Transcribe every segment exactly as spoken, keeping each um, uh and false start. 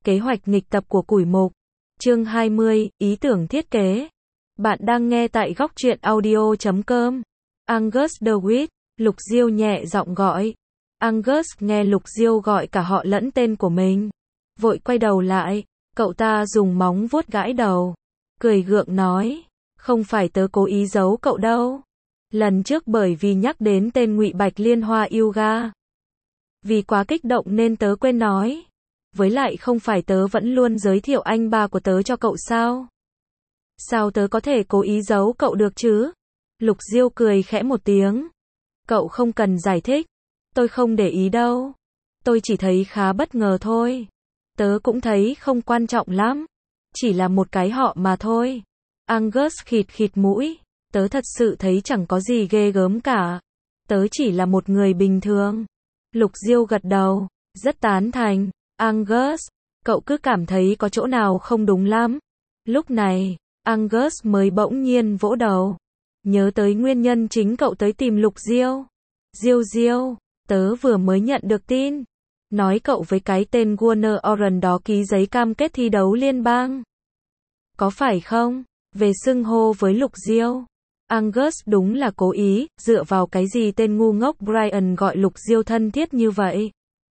Kế hoạch nghịch tập của củi mục. Chương hai mươi, ý tưởng thiết kế. Bạn đang nghe tại góc truyện audio chấm com. Angus DeWitt, Lục Diêu nhẹ giọng gọi. Angus nghe Lục Diêu gọi cả họ lẫn tên của mình. Vội quay đầu lại, cậu ta dùng móng vuốt gãi đầu. Cười gượng nói, không phải tớ cố ý giấu cậu đâu. Lần trước bởi vì nhắc đến tên Ngụy Bạch Liên Hoa Yoga. Vì quá kích động nên tớ quên nói. Với lại không phải tớ vẫn luôn giới thiệu anh ba của tớ cho cậu sao? Sao tớ có thể cố ý giấu cậu được chứ? Lục Diêu cười khẽ một tiếng. Cậu không cần giải thích. Tôi không để ý đâu. Tôi chỉ thấy khá bất ngờ thôi. Tớ cũng thấy không quan trọng lắm. Chỉ là một cái họ mà thôi. Angus khịt khịt mũi. Tớ thật sự thấy chẳng có gì ghê gớm cả. Tớ chỉ là một người bình thường. Lục Diêu gật đầu. Rất tán thành. Angus, cậu cứ cảm thấy có chỗ nào không đúng lắm. Lúc này, Angus mới bỗng nhiên vỗ đầu. Nhớ tới nguyên nhân chính cậu tới tìm Lục Diêu. Diêu Diêu, tớ vừa mới nhận được tin. Nói cậu với cái tên Warner Oren đó ký giấy cam kết thi đấu liên bang. Có phải không? Về xưng hô với Lục Diêu. Angus đúng là cố ý, dựa vào cái gì tên ngu ngốc Brian gọi Lục Diêu thân thiết như vậy.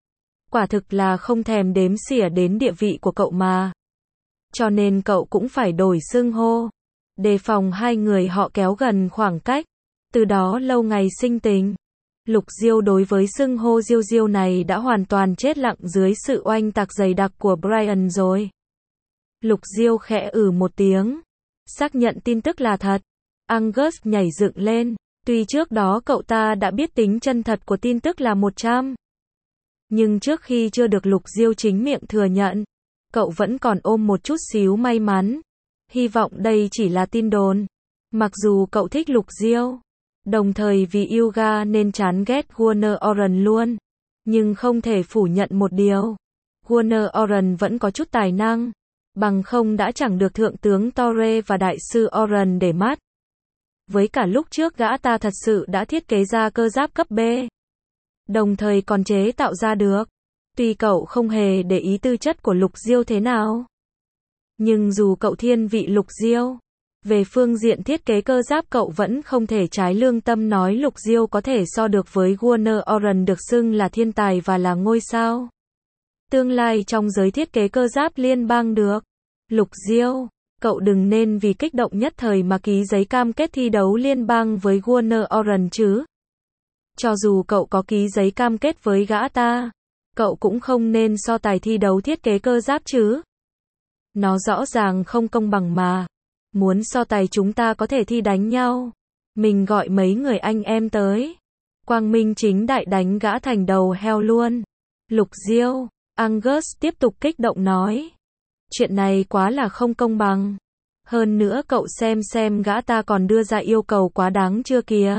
Quả thực là không thèm đếm xỉa đến địa vị của cậu mà. Cho nên cậu cũng phải đổi xưng hô. Đề phòng hai người họ kéo gần khoảng cách. Từ đó lâu ngày sinh tình. Lục Diêu đối với xưng hô Diêu Diêu này đã hoàn toàn chết lặng dưới sự oanh tạc dày đặc của Brian rồi. Lục Diêu khẽ ử một tiếng. Xác nhận tin tức là thật. Angus nhảy dựng lên. Tuy trước đó cậu ta đã biết tính chân thật của tin tức là một trăm. Nhưng trước khi chưa được Lục Diêu chính miệng thừa nhận, cậu vẫn còn ôm một chút xíu may mắn. Hy vọng đây chỉ là tin đồn. Mặc dù cậu thích Lục Diêu, đồng thời vì yoga nên chán ghét Warner Oren luôn. Nhưng không thể phủ nhận một điều. Warner Oren vẫn có chút tài năng. Bằng không đã chẳng được Thượng tướng Torre và Đại sư Oren để mắt. Với cả lúc trước gã ta thật sự đã thiết kế ra cơ giáp cấp B. Đồng thời còn chế tạo ra được. Tuy cậu không hề để ý tư chất của Lục Diêu thế nào. Nhưng dù cậu thiên vị Lục Diêu, về phương diện thiết kế cơ giáp cậu vẫn không thể trái lương tâm nói Lục Diêu có thể so được với Warner Oren được xưng là thiên tài và là ngôi sao tương lai trong giới thiết kế cơ giáp liên bang được. Lục Diêu, cậu đừng nên vì kích động nhất thời mà ký giấy cam kết thi đấu liên bang với Warner Oren chứ. Cho dù cậu có ký giấy cam kết với gã ta, cậu cũng không nên so tài thi đấu thiết kế cơ giáp chứ. Nó rõ ràng không công bằng mà. Muốn so tài chúng ta có thể thi đánh nhau. Mình gọi mấy người anh em tới. Quang minh chính đại đánh gã thành đầu heo luôn. Lục Diêu, Angus tiếp tục kích động nói. Chuyện này quá là không công bằng. Hơn nữa cậu xem xem gã ta còn đưa ra yêu cầu quá đáng chưa kìa.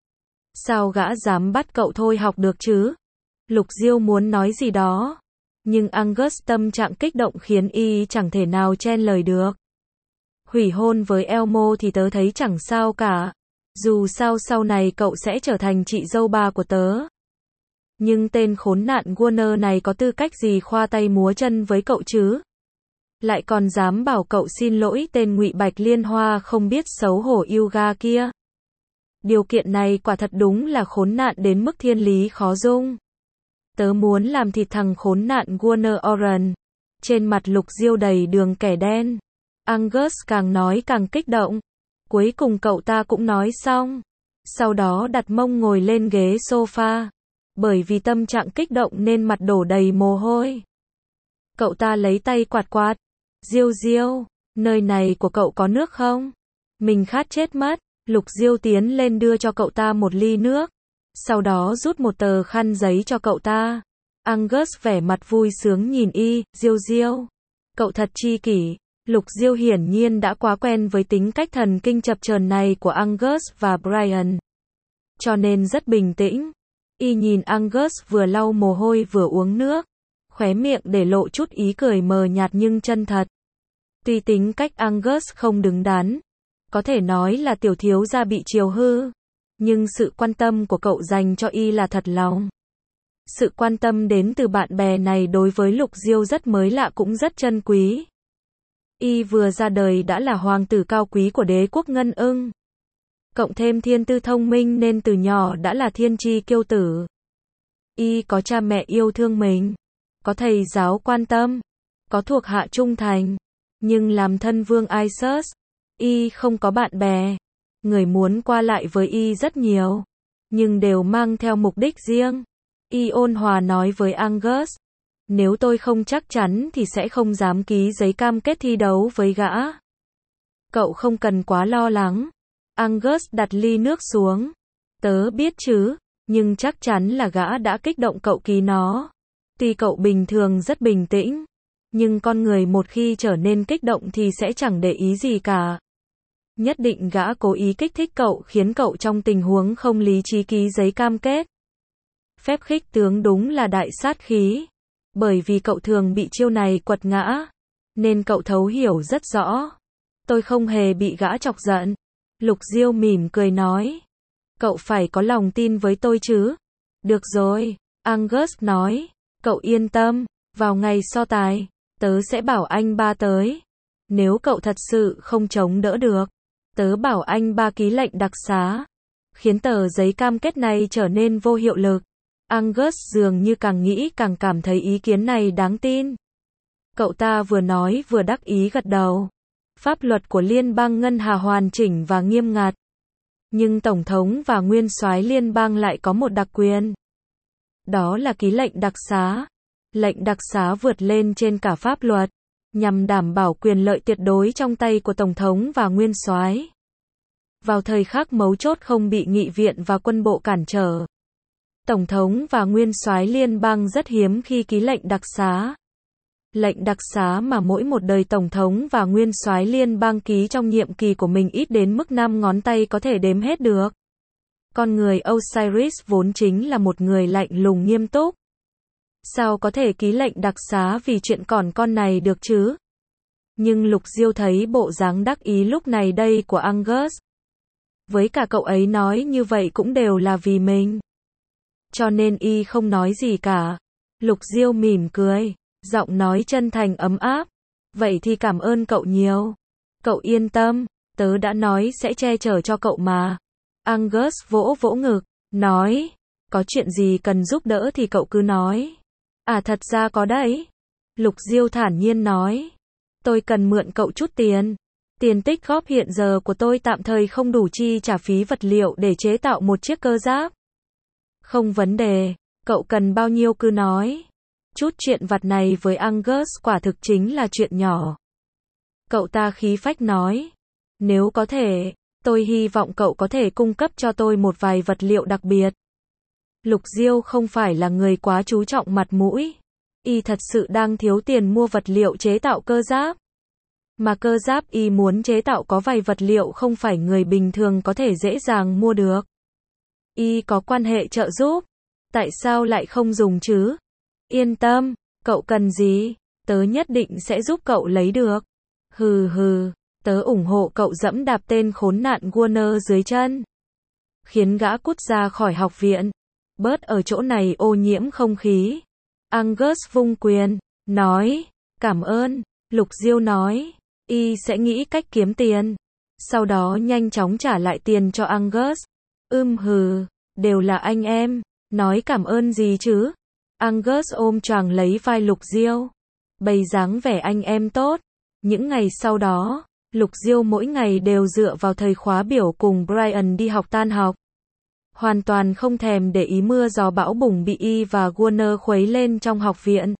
Sao gã dám bắt cậu thôi học được chứ? Lục Diêu muốn nói gì đó. Nhưng Angus tâm trạng kích động khiến y chẳng thể nào chen lời được. Hủy hôn với Elmo thì tớ thấy chẳng sao cả. Dù sao sau này cậu sẽ trở thành chị dâu ba của tớ. Nhưng tên khốn nạn Warner này có tư cách gì khoa tay múa chân với cậu chứ? Lại còn dám bảo cậu xin lỗi tên Ngụy Bạch Liên Hoa không biết xấu hổ yoga kia. Điều kiện này quả thật đúng là khốn nạn đến mức thiên lý khó dung. Tớ muốn làm thịt thằng khốn nạn Warner Oren. Trên mặt Lục Diêu đầy đường kẻ đen. Angus càng nói càng kích động. Cuối cùng cậu ta cũng nói xong. Sau đó đặt mông ngồi lên ghế sofa. Bởi vì tâm trạng kích động nên mặt đổ đầy mồ hôi. Cậu ta lấy tay quạt quạt. Diêu Diêu, nơi này của cậu có nước không? Mình khát chết mất. Lục Diêu tiến lên đưa cho cậu ta một ly nước. Sau đó rút một tờ khăn giấy cho cậu ta. Angus vẻ mặt vui sướng nhìn y. Diêu Diêu, cậu thật chi kỷ. Lục Diêu hiển nhiên đã quá quen với tính cách thần kinh chập chờn này của Angus và Brian. Cho nên rất bình tĩnh. Y nhìn Angus vừa lau mồ hôi vừa uống nước. Khóe miệng để lộ chút ý cười mờ nhạt nhưng chân thật. Tuy tính cách Angus không đứng đắn. Có thể nói là tiểu thiếu gia bị chiều hư. Nhưng sự quan tâm của cậu dành cho y là thật lòng. Sự quan tâm đến từ bạn bè này đối với Lục Diêu rất mới lạ cũng rất chân quý. Y vừa ra đời đã là hoàng tử cao quý của đế quốc Ngân Ưng. Cộng thêm thiên tư thông minh nên từ nhỏ đã là thiên chi kiêu tử. Y có cha mẹ yêu thương mình, có thầy giáo quan tâm, có thuộc hạ trung thành. Nhưng làm thân vương Isus, Y không có bạn bè. Người muốn qua lại với Y rất nhiều, nhưng đều mang theo mục đích riêng. Y ôn hòa nói với Angus, nếu tôi không chắc chắn thì sẽ không dám ký giấy cam kết thi đấu với gã. Cậu không cần quá lo lắng. Angus đặt ly nước xuống. Tớ biết chứ, nhưng chắc chắn là gã đã kích động cậu ký nó. Tuy cậu bình thường rất bình tĩnh, nhưng con người một khi trở nên kích động thì sẽ chẳng để ý gì cả. Nhất định gã cố ý kích thích cậu khiến cậu trong tình huống không lý trí ký giấy cam kết. Phép khích tướng đúng là đại sát khí. Bởi vì cậu thường bị chiêu này quật ngã, nên cậu thấu hiểu rất rõ. Tôi không hề bị gã chọc giận. Lục Diêu mỉm cười nói. Cậu phải có lòng tin với tôi chứ. Được rồi, Angus nói. Cậu yên tâm, vào ngày so tài, tớ sẽ bảo anh ba tới. Nếu cậu thật sự không chống đỡ được, tớ bảo anh ba ký lệnh đặc xá, khiến tờ giấy cam kết này trở nên vô hiệu lực. Angus dường như càng nghĩ càng cảm thấy ý kiến này đáng tin. Cậu ta vừa nói vừa đắc ý gật đầu. Pháp luật của Liên bang Ngân Hà hoàn chỉnh và nghiêm ngặt. Nhưng Tổng thống và Nguyên soái Liên bang lại có một đặc quyền. Đó là ký lệnh đặc xá. Lệnh đặc xá vượt lên trên cả pháp luật, nhằm đảm bảo quyền lợi tuyệt đối trong tay của Tổng thống và Nguyên soái. Vào thời khắc mấu chốt không bị nghị viện và quân bộ cản trở. Tổng thống và Nguyên soái Liên bang rất hiếm khi ký lệnh đặc xá. Lệnh đặc xá mà mỗi một đời Tổng thống và Nguyên soái Liên bang ký trong nhiệm kỳ của mình ít đến mức năm ngón tay có thể đếm hết được. Con người Osiris vốn chính là một người lạnh lùng nghiêm túc. Sao có thể ký lệnh đặc xá vì chuyện còn con này được chứ? Nhưng Lục Diêu thấy bộ dáng đắc ý lúc này đây của Angus. Với cả cậu ấy nói như vậy cũng đều là vì mình. Cho nên Y không nói gì cả. Lục Diêu mỉm cười, giọng nói chân thành ấm áp. Vậy thì cảm ơn cậu nhiều. Cậu yên tâm, tớ đã nói sẽ che chở cho cậu mà. Angus vỗ vỗ ngực, nói, có chuyện gì cần giúp đỡ thì cậu cứ nói. À thật ra có đấy. Lục Diêu thản nhiên nói. Tôi cần mượn cậu chút tiền. Tiền tích góp hiện giờ của tôi tạm thời không đủ chi trả phí vật liệu để chế tạo một chiếc cơ giáp. Không vấn đề, cậu cần bao nhiêu cứ nói. Chút chuyện vặt này với Angus quả thực chính là chuyện nhỏ. Cậu ta khí phách nói. Nếu có thể, tôi hy vọng cậu có thể cung cấp cho tôi một vài vật liệu đặc biệt. Lục Diêu không phải là người quá chú trọng mặt mũi. Y thật sự đang thiếu tiền mua vật liệu chế tạo cơ giáp. Mà cơ giáp Y muốn chế tạo có vài vật liệu không phải người bình thường có thể dễ dàng mua được. Y có quan hệ trợ giúp. Tại sao lại không dùng chứ? Yên tâm, cậu cần gì? Tớ nhất định sẽ giúp cậu lấy được. Hừ hừ, tớ ủng hộ cậu dẫm đạp tên khốn nạn Warner dưới chân. Khiến gã cút ra khỏi học viện. Bớt ở chỗ này ô nhiễm không khí. Angus vung quyền, nói, cảm ơn. Lục Diêu nói, Y sẽ nghĩ cách kiếm tiền. Sau đó nhanh chóng trả lại tiền cho Angus. Ưm hừ, đều là anh em, nói cảm ơn gì chứ? Angus ôm choàng lấy vai Lục Diêu. Bày dáng vẻ anh em tốt. Những ngày sau đó, Lục Diêu mỗi ngày đều dựa vào thời khóa biểu cùng Brian đi học tan học. Hoàn toàn không thèm để ý mưa gió bão bùng bị Y và Warner khuấy lên trong học viện.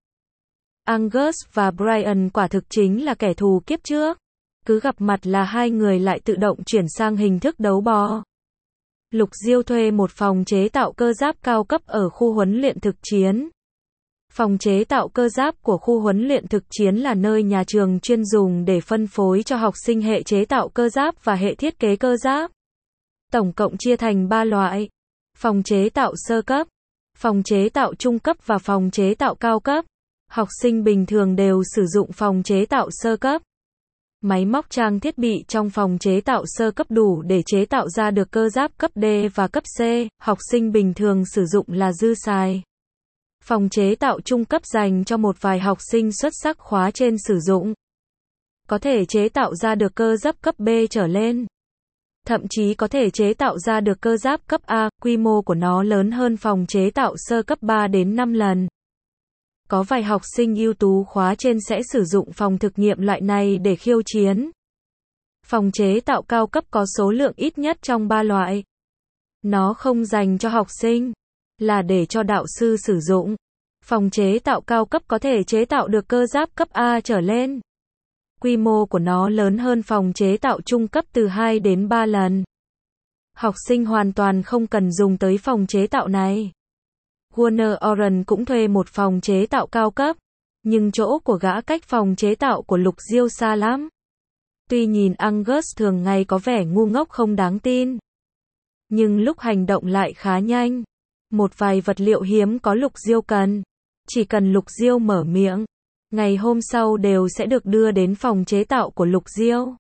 Angus và Brian quả thực chính là kẻ thù kiếp trước. Cứ gặp mặt là hai người lại tự động chuyển sang hình thức đấu bò. Lục Diêu thuê một phòng chế tạo cơ giáp cao cấp ở khu huấn luyện thực chiến. Phòng chế tạo cơ giáp của khu huấn luyện thực chiến là nơi nhà trường chuyên dùng để phân phối cho học sinh hệ chế tạo cơ giáp và hệ thiết kế cơ giáp. Tổng cộng chia thành ba loại. Phòng chế tạo sơ cấp, phòng chế tạo trung cấp và phòng chế tạo cao cấp. Học sinh bình thường đều sử dụng phòng chế tạo sơ cấp. Máy móc trang thiết bị trong phòng chế tạo sơ cấp đủ để chế tạo ra được cơ giáp cấp D và cấp C, học sinh bình thường sử dụng là dư xài. Phòng chế tạo trung cấp dành cho một vài học sinh xuất sắc khóa trên sử dụng. Có thể chế tạo ra được cơ giáp cấp B trở lên. Thậm chí có thể chế tạo ra được cơ giáp cấp A, quy mô của nó lớn hơn phòng chế tạo sơ cấp ba đến năm lần. Có vài học sinh ưu tú khóa trên sẽ sử dụng phòng thực nghiệm loại này để khiêu chiến. Phòng chế tạo cao cấp có số lượng ít nhất trong ba loại. Nó không dành cho học sinh, là để cho đạo sư sử dụng. Phòng chế tạo cao cấp có thể chế tạo được cơ giáp cấp A trở lên. Quy mô của nó lớn hơn phòng chế tạo trung cấp từ hai đến ba lần. Học sinh hoàn toàn không cần dùng tới phòng chế tạo này. Warner Oren cũng thuê một phòng chế tạo cao cấp, nhưng chỗ của gã cách phòng chế tạo của Lục Diêu xa lắm. Tuy nhìn Angus thường ngày có vẻ ngu ngốc không đáng tin, nhưng lúc hành động lại khá nhanh. Một vài vật liệu hiếm có Lục Diêu cần, chỉ cần Lục Diêu mở miệng, ngày hôm sau đều sẽ được đưa đến phòng chế tạo của Lục Diêu.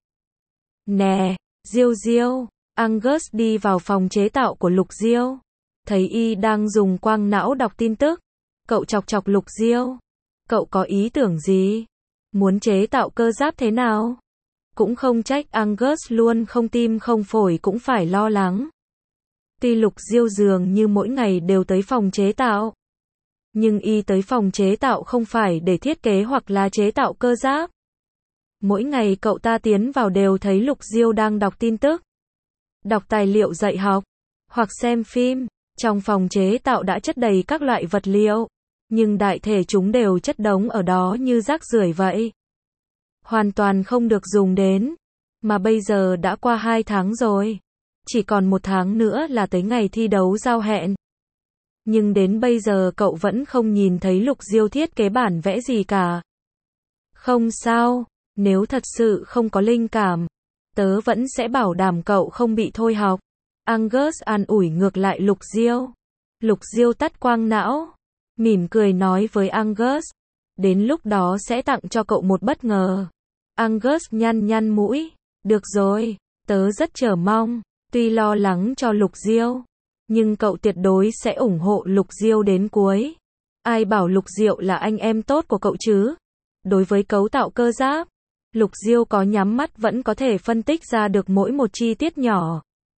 Nè, Diêu Diêu, Angus đi vào phòng chế tạo của Lục Diêu, thấy y đang dùng quang não đọc tin tức. Cậu chọc chọc Lục Diêu. Cậu có ý tưởng gì? Muốn chế tạo cơ giáp thế nào? Cũng không trách Angus luôn không tim không phổi cũng phải lo lắng. Tuy Lục Diêu dường như mỗi ngày đều tới phòng chế tạo, nhưng y tới phòng chế tạo không phải để thiết kế hoặc là chế tạo cơ giáp. Mỗi ngày cậu ta tiến vào đều thấy Lục Diêu đang đọc tin tức, đọc tài liệu dạy học, hoặc xem phim. Trong phòng chế tạo đã chất đầy các loại vật liệu, nhưng đại thể chúng đều chất đống ở đó như rác rưởi vậy. Hoàn toàn không được dùng đến. Mà bây giờ đã qua hai tháng rồi. Chỉ còn một tháng nữa là tới ngày thi đấu giao hẹn. Nhưng đến bây giờ cậu vẫn không nhìn thấy Lục Diêu thiết kế bản vẽ gì cả. Không sao, nếu thật sự không có linh cảm, tớ vẫn sẽ bảo đảm cậu không bị thôi học. Angus an ủi ngược lại Lục Diêu. Lục Diêu tắt quang não, mỉm cười nói với Angus, đến lúc đó sẽ tặng cho cậu một bất ngờ. Angus nhăn nhăn mũi, được rồi, tớ rất chờ mong. Tuy lo lắng cho Lục Diêu, nhưng cậu tuyệt đối sẽ ủng hộ Lục Diêu đến cuối. Ai bảo Lục Diệu là anh em tốt của cậu chứ? Đối với cấu tạo cơ giáp, Lục Diêu có nhắm mắt vẫn có thể phân tích ra được mỗi một chi tiết nhỏ.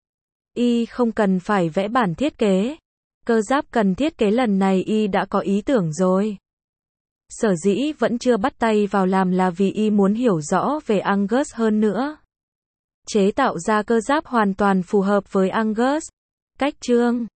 Y không cần phải vẽ bản thiết kế. Cơ giáp cần thiết kế lần này Y đã có ý tưởng rồi. Sở dĩ vẫn chưa bắt tay vào làm là vì Y muốn hiểu rõ về Angus hơn nữa. Chế tạo ra cơ giáp hoàn toàn phù hợp với Angus. Cách chương